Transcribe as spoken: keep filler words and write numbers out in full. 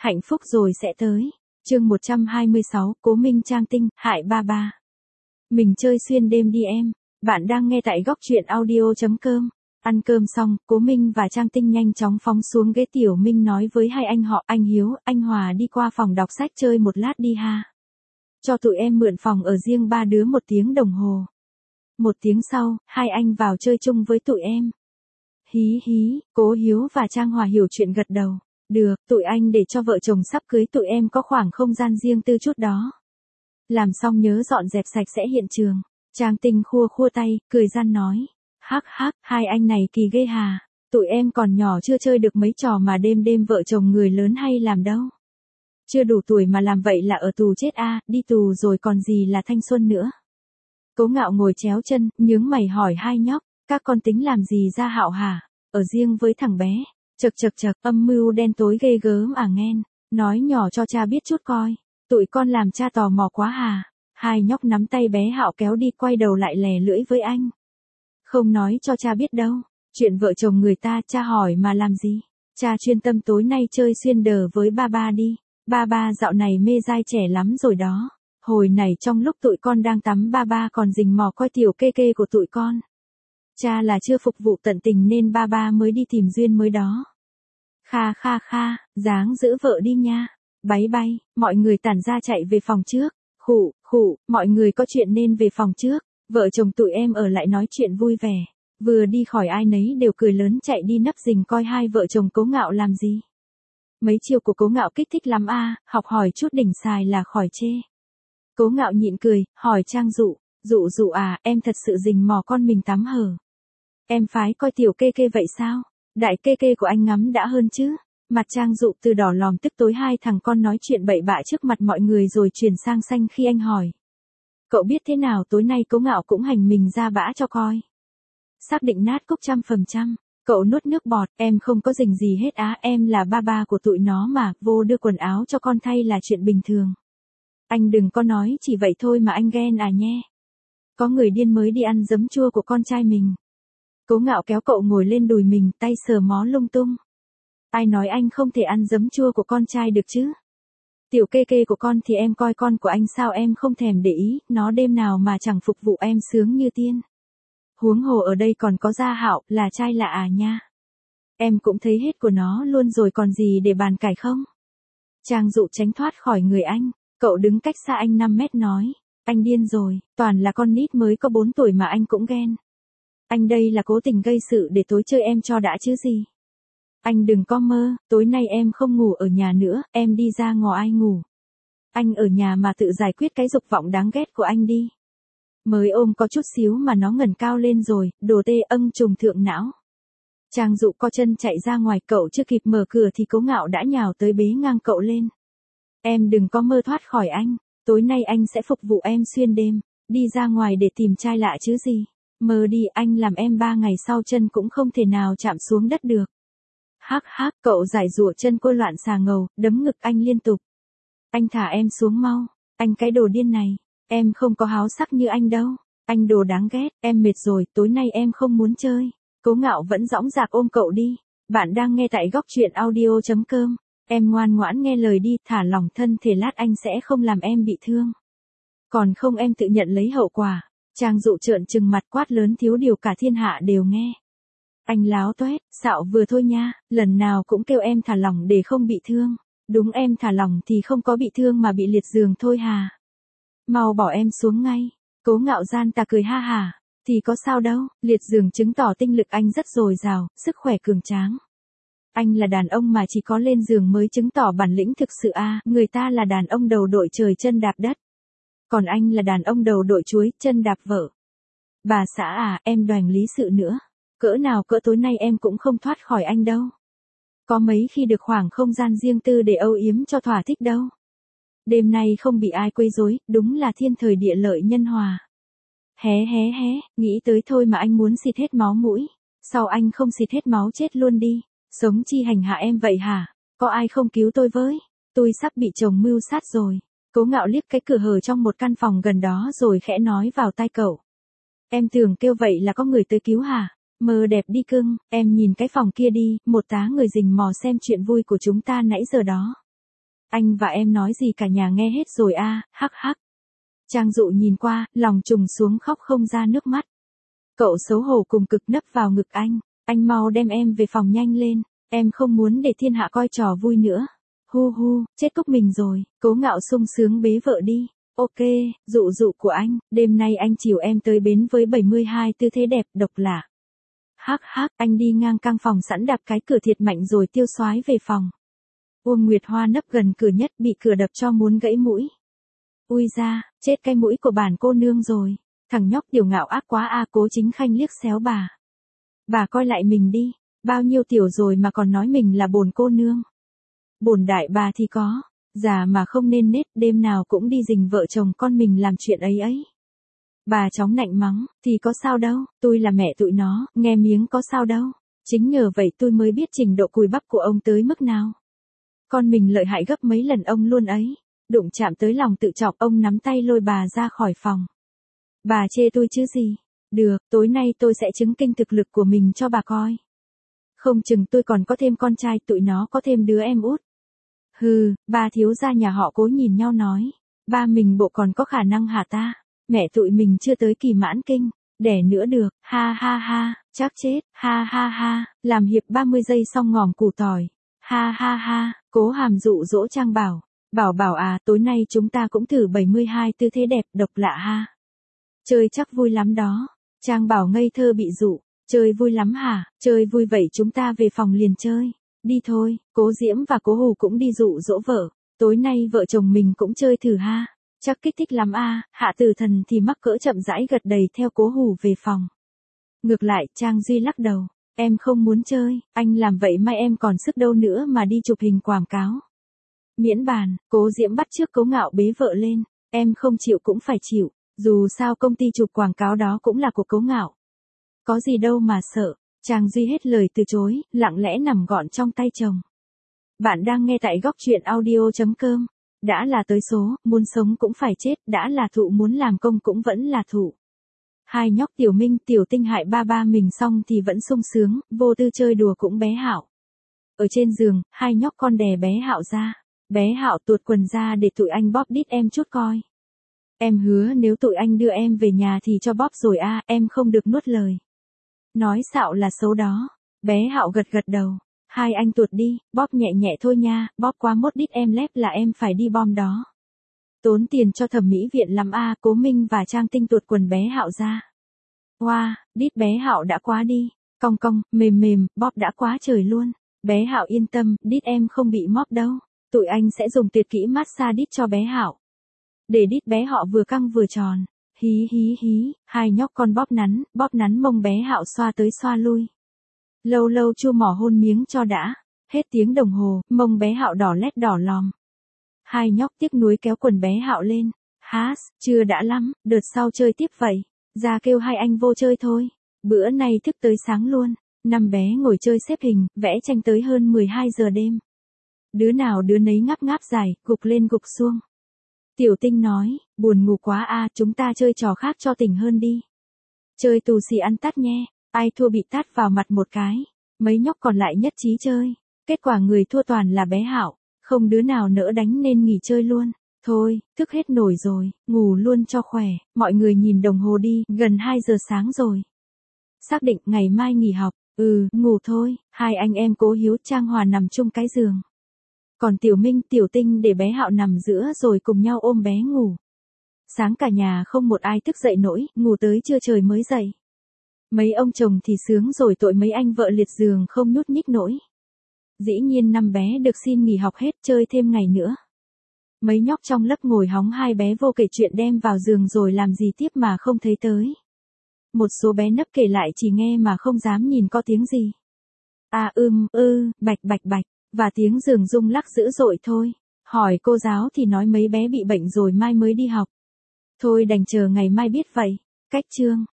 Hạnh phúc rồi sẽ tới. Chương một trăm hai mươi sáu, Cố Minh Trang Tinh, hại ba ba. Mình chơi xuyên đêm đi em. Bạn đang nghe tại góc truyện audio chấm com. Ăn cơm xong, Cố Minh và Trang Tinh nhanh chóng phóng xuống ghế. Tiểu Minh nói với hai anh họ, anh Hiếu, anh Hòa đi qua phòng đọc sách chơi một lát đi ha. Cho tụi em mượn phòng ở riêng ba đứa một tiếng đồng hồ. Một tiếng sau, hai anh vào chơi chung với tụi em. Hí hí, Cố Hiếu và Trang Hòa hiểu chuyện gật đầu. Được, tụi anh để cho vợ chồng sắp cưới tụi em có khoảng không gian riêng tư chút đó. Làm xong nhớ dọn dẹp sạch sẽ hiện trường. Trang Tinh khua khua tay, cười gian nói. Hắc hắc, hai anh này kỳ ghê hà. Tụi em còn nhỏ chưa chơi được mấy trò mà đêm đêm vợ chồng người lớn hay làm đâu. Chưa đủ tuổi mà làm vậy là ở tù chết a, đi tù rồi còn gì là thanh xuân nữa. Cố Ngạo ngồi chéo chân, nhướng mày hỏi hai nhóc, các con tính làm gì ra Hạo hả? Ở riêng với thằng bé. Chật chật chật, âm mưu đen tối ghê gớm à nghen. Nói nhỏ cho cha biết chút coi. Tụi con làm cha tò mò quá hà. Hai nhóc nắm tay bé Hạo kéo đi, quay đầu lại lè lưỡi với anh. Không nói cho cha biết đâu. Chuyện vợ chồng người ta cha hỏi mà làm gì. Cha chuyên tâm tối nay chơi xuyên đờ với ba ba đi. Ba ba dạo này mê dai trẻ lắm rồi đó. Hồi này trong lúc tụi con đang tắm ba ba còn rình mò coi tiểu kê kê của tụi con. Cha là chưa phục vụ tận tình nên ba ba mới đi tìm duyên mới đó. Kha kha kha, dáng giữ vợ đi nha. Báy bay, mọi người tản ra chạy về phòng trước. Khụ, khụ, mọi người có chuyện nên về phòng trước. Vợ chồng tụi em ở lại nói chuyện vui vẻ. Vừa đi khỏi ai nấy đều cười lớn chạy đi nấp rình coi hai vợ chồng Cố Ngạo làm gì. Mấy chiêu của Cố Ngạo kích thích lắm a, học hỏi chút đỉnh xài là khỏi chê. Cố Ngạo nhịn cười, hỏi Trang Dụ, Dụ Dụ à, em thật sự rình mò con mình tắm hở. Em phái coi tiểu kê kê vậy sao? Đại kê kê của anh ngắm đã hơn chứ. Mặt Trang Dụ từ đỏ lòm tức tối, hai thằng con nói chuyện bậy bạ trước mặt mọi người rồi chuyển sang xanh khi anh hỏi. Cậu biết thế nào tối nay Cố Ngạo cũng hành mình ra bã cho coi. Xác định nát cốc trăm phần trăm. Cậu nuốt nước bọt, em không có rình gì hết á, em là ba ba của tụi nó mà, vô đưa quần áo cho con thay là chuyện bình thường. Anh đừng có nói chỉ vậy thôi mà anh ghen à nhé. Có người điên mới đi ăn giấm chua của con trai mình. Cố Ngạo kéo cậu ngồi lên đùi mình, tay sờ mó lung tung. Ai nói anh không thể ăn giấm chua của con trai được chứ? Tiểu kê kê của con thì em coi con của anh sao em không thèm để ý, nó đêm nào mà chẳng phục vụ em sướng như tiên. Huống hồ ở đây còn có Gia Hạo, là trai lạ à nha. Em cũng thấy hết của nó luôn rồi còn gì để bàn cãi không? Trang Dụ tránh thoát khỏi người anh, cậu đứng cách xa anh năm mét nói. Anh điên rồi, toàn là con nít mới có bốn tuổi mà anh cũng ghen. Anh đây là cố tình gây sự để tối chơi em cho đã chứ gì. Anh đừng có mơ, tối nay em không ngủ ở nhà nữa, em đi ra ngoài ngủ. Anh ở nhà mà tự giải quyết cái dục vọng đáng ghét của anh đi. Mới ôm có chút xíu mà nó ngẩng cao lên rồi, đồ tê âng trùng thượng não. Trang Dụ co chân chạy ra ngoài, cậu chưa kịp mở cửa thì Cố Ngạo đã nhào tới bế ngang cậu lên. Em đừng có mơ thoát khỏi anh, tối nay anh sẽ phục vụ em xuyên đêm, đi ra ngoài để tìm trai lạ chứ gì. Mơ đi, anh làm em ba ngày sau chân cũng không thể nào chạm xuống đất được. Hắc hắc, cậu giải rụa chân cô loạn xà ngầu, đấm ngực anh liên tục. Anh thả em xuống mau, anh cái đồ điên này, em không có háo sắc như anh đâu, anh đồ đáng ghét, em mệt rồi, tối nay em không muốn chơi. Cố Ngạo vẫn dõng dạc ôm cậu đi. Bạn đang nghe tại góc truyện audio chấm com. Em ngoan ngoãn nghe lời đi, thả lỏng thân thể, lát anh sẽ không làm em bị thương. Còn không em tự nhận lấy hậu quả. Trang Dụ trợn trừng mặt quát lớn thiếu điều cả thiên hạ đều nghe. Anh láo toét, xạo vừa thôi nha, lần nào cũng kêu em thả lỏng để không bị thương. Đúng, em thả lỏng thì không có bị thương mà bị liệt giường thôi hà. Mau bỏ em xuống ngay. Cố Ngạo gian ta cười ha hà. Thì có sao đâu, liệt giường chứng tỏ tinh lực anh rất dồi dào, sức khỏe cường tráng. Anh là đàn ông mà chỉ có lên giường mới chứng tỏ bản lĩnh thực sự a, à, người ta là đàn ông đầu đội trời chân đạp đất. Còn anh là đàn ông đầu đội chuối, chân đạp vợ. Bà xã à, em đoành lý sự nữa. Cỡ nào cỡ tối nay em cũng không thoát khỏi anh đâu. Có mấy khi được khoảng không gian riêng tư để âu yếm cho thỏa thích đâu. Đêm nay không bị ai quấy rối, đúng là thiên thời địa lợi nhân hòa. Hé hé hé, nghĩ tới thôi mà anh muốn xịt hết máu mũi. Sao anh không xịt hết máu chết luôn đi? Sống chi hành hạ em vậy hả? Có ai không cứu tôi với? Tôi sắp bị chồng mưu sát rồi. Cố Ngạo liếc cái cửa hở trong một căn phòng gần đó rồi khẽ nói vào tai cậu. Em tưởng kêu vậy là có người tới cứu hả? Mơ đẹp đi cưng, em nhìn cái phòng kia đi, một tá người rình mò xem chuyện vui của chúng ta nãy giờ đó. Anh và em nói gì cả nhà nghe hết rồi a, hắc hắc. Trang Dụ nhìn qua, lòng trùng xuống khóc không ra nước mắt. Cậu xấu hổ cùng cực nấp vào ngực anh, anh mau đem em về phòng nhanh lên, em không muốn để thiên hạ coi trò vui nữa. Hu hu, chết cúc mình rồi, Cố Ngạo sung sướng bế vợ đi. Ok, Dụ dụ của anh, đêm nay anh chiều em tới bến với bảy mươi hai tư thế đẹp độc lạ. Hắc hắc, anh đi ngang căn phòng sẵn đạp cái cửa thiệt mạnh rồi tiêu xoái về phòng. Uông Nguyệt Hoa nấp gần cửa nhất bị cửa đập cho muốn gãy mũi. Ui da, chết cái mũi của bản cô nương rồi. Thằng nhóc Tiểu Ngạo ác quá a. Cố Chính Khanh liếc xéo bà. Bà coi lại mình đi, bao nhiêu tiểu rồi mà còn nói mình là bổn cô nương. Bổn đại bà thì có, già mà không nên nết, đêm nào cũng đi rình vợ chồng con mình làm chuyện ấy ấy. Bà chóng nạnh mắng, thì có sao đâu, tôi là mẹ tụi nó, nghe miếng có sao đâu. Chính nhờ vậy tôi mới biết trình độ cùi bắp của ông tới mức nào. Con mình lợi hại gấp mấy lần ông luôn ấy. Đụng chạm tới lòng tự trọng, ông nắm tay lôi bà ra khỏi phòng. Bà chê tôi chứ gì? Được, tối nay tôi sẽ chứng kinh thực lực của mình cho bà coi. Không chừng tôi còn có thêm con trai, tụi nó có thêm đứa em út. Hừ, ba thiếu gia nhà họ Cố nhìn nhau nói. Ba mình bộ còn có khả năng hả ta? Mẹ tụi mình chưa tới kỳ mãn kinh, đẻ nữa được, ha ha ha, chắc chết, ha ha ha, làm hiệp ba mươi giây xong ngòm củ tỏi. Ha ha ha, Cố Hàm dụ dỗ Trang Bảo. Bảo bảo à, tối nay chúng ta cũng thử bảy mươi hai tư thế đẹp độc lạ ha. Chơi chắc vui lắm đó. Trang Bảo ngây thơ bị dụ. Chơi vui lắm hả? Chơi vui vậy chúng ta về phòng liền chơi. Đi thôi, Cố Diễm và Cố Hù cũng đi dụ dỗ vợ. Tối nay vợ chồng mình cũng chơi thử ha. Chắc kích thích lắm a. Hạ Tử Thần thì mắc cỡ chậm rãi gật đầy theo Cố Hù về phòng. Ngược lại, Trang Duy lắc đầu. Em không muốn chơi, anh làm vậy mai em còn sức đâu nữa mà đi chụp hình quảng cáo. Miễn bàn, Cố Diễm bắt trước Cố Ngạo bế vợ lên. Em không chịu cũng phải chịu, dù sao công ty chụp quảng cáo đó cũng là của Cố Ngạo. Có gì đâu mà sợ. Trang Duy hết lời từ chối, lặng lẽ nằm gọn trong tay chồng. Bạn đang nghe tại góc truyện audio.com. Đã là tới số, muốn sống cũng phải chết, đã là thụ muốn làm công cũng vẫn là thụ. Hai nhóc Tiểu Minh, Tiểu Tinh hại ba ba mình xong thì vẫn sung sướng, vô tư chơi đùa cũng bé Hạo. Ở trên giường, hai nhóc con đè bé Hạo ra. Bé Hạo tuột quần ra để tụi anh bóp đít em chút coi. Em hứa nếu tụi anh đưa em về nhà thì cho bóp rồi a, em không được nuốt lời. Nói xạo là xấu đó. Bé Hạo gật gật đầu. Hai anh tuột đi, bóp nhẹ nhẹ thôi nha, bóp quá mốt đít em lép là em phải đi bom đó. Tốn tiền cho thẩm mỹ viện lắm a. Cố Minh và Trang Tinh tuột quần bé Hạo ra. Wow, đít bé Hạo đã quá đi. Cong cong, mềm mềm, bóp đã quá trời luôn. Bé Hạo yên tâm, đít em không bị móp đâu. Tụi anh sẽ dùng tuyệt kỹ massage đít cho bé Hạo. Để đít bé họ vừa căng vừa tròn. Hí hí hí, hai nhóc con bóp nắn, bóp nắn mông bé Hạo xoa tới xoa lui. Lâu lâu chu mỏ hôn miếng cho đã. Hết tiếng đồng hồ, mông bé Hạo đỏ lét đỏ lòm. Hai nhóc tiếc nuối kéo quần bé Hạo lên. Hás, chưa đã lắm, đợt sau chơi tiếp vậy. Ra kêu hai anh vô chơi thôi. Bữa nay thức tới sáng luôn. Năm bé ngồi chơi xếp hình, vẽ tranh tới hơn mười hai giờ đêm. Đứa nào đứa nấy ngáp ngáp dài, gục lên gục xuông. Tiểu Tinh nói, buồn ngủ quá a, chúng ta chơi trò khác cho tỉnh hơn đi. Chơi tù xì ăn tát nhé, ai thua bị tát vào mặt một cái. Mấy nhóc còn lại nhất trí chơi. Kết quả người thua toàn là bé Hạo, không đứa nào nỡ đánh nên nghỉ chơi luôn. Thôi, thức hết nổi rồi, ngủ luôn cho khỏe. Mọi người nhìn đồng hồ đi, gần hai giờ sáng rồi. Xác định ngày mai nghỉ học, ừ, ngủ thôi. Hai anh em Cố Hiếu, Trang Hòa nằm chung cái giường. Còn Tiểu Minh, Tiểu Tinh để bé Hạo nằm giữa rồi cùng nhau ôm bé ngủ. Sáng cả nhà không một ai thức dậy nổi, ngủ tới trưa trời mới dậy. Mấy ông chồng thì sướng rồi, tội mấy anh vợ liệt giường không nhúc nhích nổi. Dĩ nhiên năm bé được xin nghỉ học hết, chơi thêm ngày nữa. Mấy nhóc trong lớp ngồi hóng hai bé vô kể chuyện đem vào giường rồi làm gì tiếp mà không thấy tới. Một số bé nấp kể lại chỉ nghe mà không dám nhìn có tiếng gì. À ưm, ư, bạch bạch bạch. Và tiếng giường rung lắc dữ dội thôi. Hỏi cô giáo thì nói mấy bé bị bệnh rồi mai mới đi học. Thôi đành chờ ngày mai biết vậy. Cách chương.